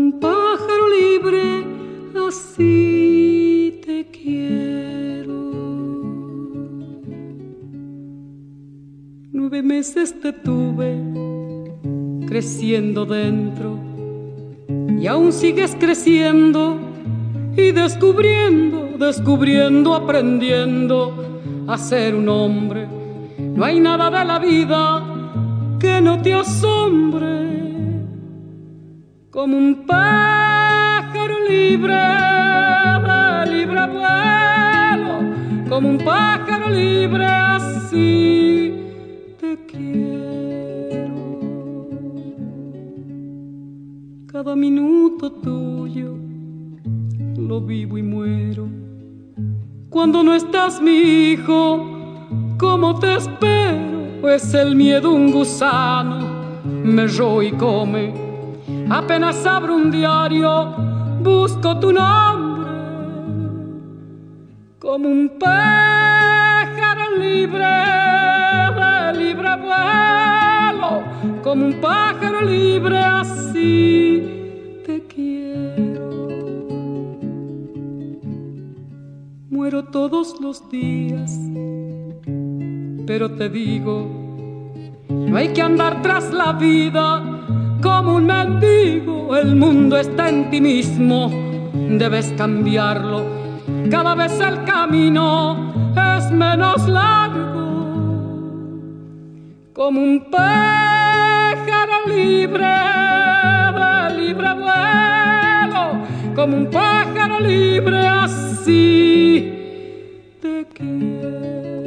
un pájaro libre, así te quiero. 9 meses te tuve creciendo dentro y aún sigues creciendo y descubriendo, aprendiendo a ser un hombre. No hay nada de la vida que no te asombre. Como un pájaro libre, de libre vuelo, como un pájaro libre, así te quiero. Cada minuto tuyo lo vivo y muero. Cuando no estás, mi hijo, ¿cómo te espero? Es el miedo un gusano, me roe y come. Apenas abro un diario, busco tu nombre. Como un pájaro libre, de libre vuelo, como un pájaro libre, así te quiero. Muero todos los días, pero te digo, no hay que andar tras la vida como un mendigo. El mundo está en ti mismo, debes cambiarlo. Cada vez el camino es menos largo. Como un pájaro libre, de libre vuelo, como un pájaro libre, así te quiero.